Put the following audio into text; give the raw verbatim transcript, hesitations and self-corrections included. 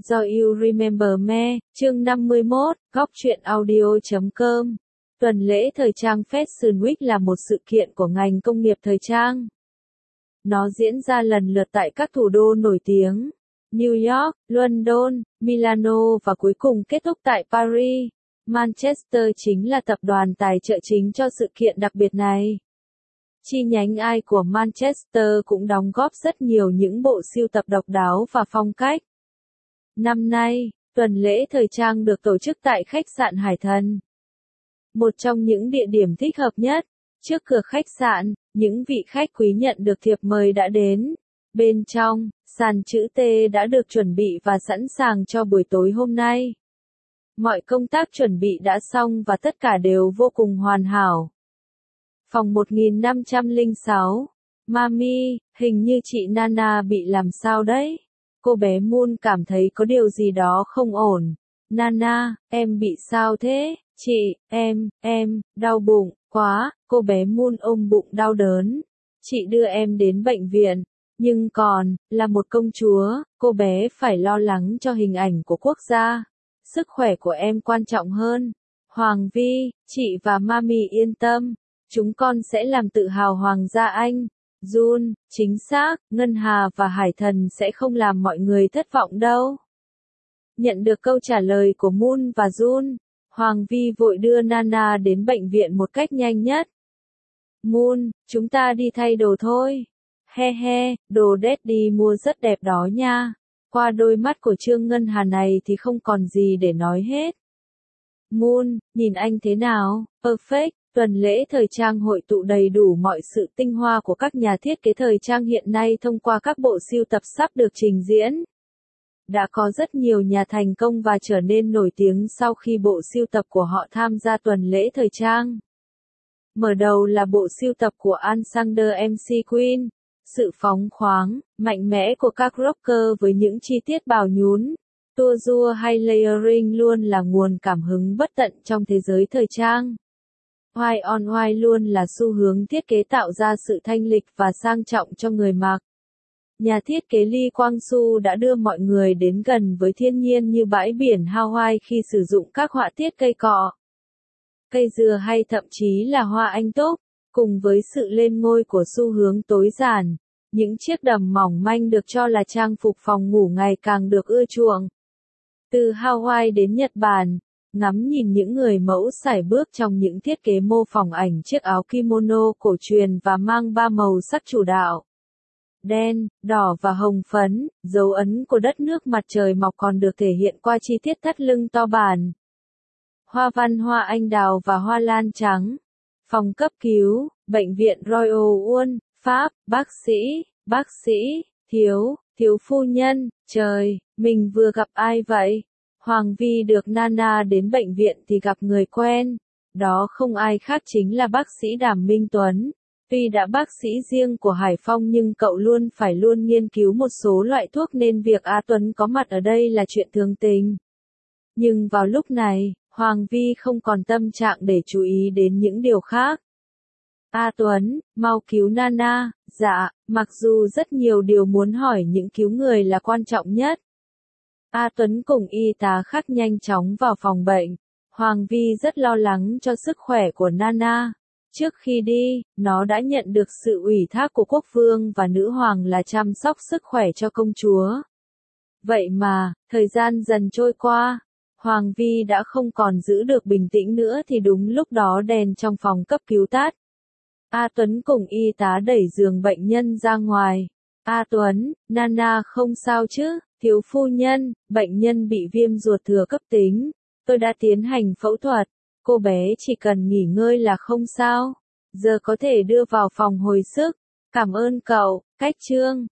Do You Remember Me, chương năm mươi mốt, góc truyện audio chấm com. Tuần lễ thời trang Fashion Week là một sự kiện của ngành công nghiệp thời trang. Nó diễn ra lần lượt tại các thủ đô nổi tiếng, New York, London, Milano và cuối cùng kết thúc tại Paris. Manchester chính là tập đoàn tài trợ chính cho sự kiện đặc biệt này. Chi nhánh I của Manchester cũng đóng góp rất nhiều những bộ sưu tập độc đáo và phong cách. Năm nay, tuần lễ thời trang được tổ chức tại khách sạn Hải Thần. Một trong những địa điểm thích hợp nhất. Trước cửa khách sạn, những vị khách quý nhận được thiệp mời đã đến. Bên trong, sàn chữ T đã được chuẩn bị và sẵn sàng cho buổi tối hôm nay. Mọi công tác chuẩn bị đã xong và tất cả đều vô cùng hoàn hảo. Phòng một nghìn năm trăm lẻ sáu. Mami, hình như chị Nana bị làm sao đấy? Cô bé Moon cảm thấy có điều gì đó không ổn. Nana, em bị sao thế? Chị, em, em, đau bụng, quá. Cô bé Moon ôm bụng đau đớn. Chị đưa em đến bệnh viện. Nhưng còn, là một công chúa, cô bé phải lo lắng cho hình ảnh của quốc gia. Sức khỏe của em quan trọng hơn. Hoàng Vi, chị và Mami yên tâm. Chúng con sẽ làm tự hào Hoàng gia Anh. Jun, chính xác, Ngân Hà và Hải Thần sẽ không làm mọi người thất vọng đâu. Nhận được câu trả lời của Moon và Jun, Hoàng Vi vội đưa Nana đến bệnh viện một cách nhanh nhất. Moon, chúng ta đi thay đồ thôi. He he, đồ Daddy mua rất đẹp đó nha. Qua đôi mắt của Trương Ngân Hà này thì không còn gì để nói hết. Moon, nhìn anh thế nào? Perfect. Tuần lễ thời trang hội tụ đầy đủ mọi sự tinh hoa của các nhà thiết kế thời trang hiện nay thông qua các bộ sưu tập sắp được trình diễn. Đã có rất nhiều nhà thành công và trở nên nổi tiếng sau khi bộ sưu tập của họ tham gia tuần lễ thời trang. Mở đầu là bộ sưu tập của Alexander McQueen, sự phóng khoáng, mạnh mẽ của các rocker với những chi tiết bào nhún, tua rua hay layering luôn là nguồn cảm hứng bất tận trong thế giới thời trang. White on white luôn là xu hướng thiết kế tạo ra sự thanh lịch và sang trọng cho người mặc. Nhà thiết kế Lee Kwang Soo đã đưa mọi người đến gần với thiên nhiên như bãi biển Hawaii khi sử dụng các họa tiết cây cọ, cây dừa hay thậm chí là hoa anh túc. Cùng với sự lên ngôi của xu hướng tối giản, những chiếc đầm mỏng manh được cho là trang phục phòng ngủ ngày càng được ưa chuộng. Từ Hawaii đến Nhật Bản, ngắm nhìn những người mẫu sải bước trong những thiết kế mô phỏng ảnh chiếc áo kimono cổ truyền và mang ba màu sắc chủ đạo. Đen, đỏ và hồng phấn, dấu ấn của đất nước mặt trời mọc còn được thể hiện qua chi tiết thắt lưng to bản. Hoa văn hoa anh đào và hoa lan trắng. Phòng cấp cứu, bệnh viện Royal Ulm, Pháp, bác sĩ, bác sĩ, thiếu, thiếu phu nhân, trời, mình vừa gặp ai vậy? Hoàng Vi được Nana đến bệnh viện thì gặp người quen. Đó không ai khác chính là bác sĩ Đàm Minh Tuấn. Tuy đã bác sĩ riêng của Hải Phong nhưng cậu luôn phải luôn nghiên cứu một số loại thuốc nên việc A Tuấn có mặt ở đây là chuyện thường tình. Nhưng vào lúc này, Hoàng Vi không còn tâm trạng để chú ý đến những điều khác. A Tuấn, mau cứu Nana. Dạ, mặc dù rất nhiều điều muốn hỏi những cứu người là quan trọng nhất. A Tuấn cùng y tá khác nhanh chóng vào phòng bệnh. Hoàng Vi rất lo lắng cho sức khỏe của Nana. Trước khi đi, nó đã nhận được sự ủy thác của quốc vương và nữ hoàng là chăm sóc sức khỏe cho công chúa. Vậy mà, thời gian dần trôi qua, Hoàng Vi đã không còn giữ được bình tĩnh nữa thì đúng lúc đó đèn trong phòng cấp cứu tắt. A Tuấn cùng y tá đẩy giường bệnh nhân ra ngoài. A Tuấn, Nana không sao chứ? Thiếu phu nhân, bệnh nhân bị viêm ruột thừa cấp tính. Tôi đã tiến hành phẫu thuật. Cô bé chỉ cần nghỉ ngơi là không sao. Giờ có thể đưa vào phòng hồi sức. Cảm ơn cậu, Cách Trương.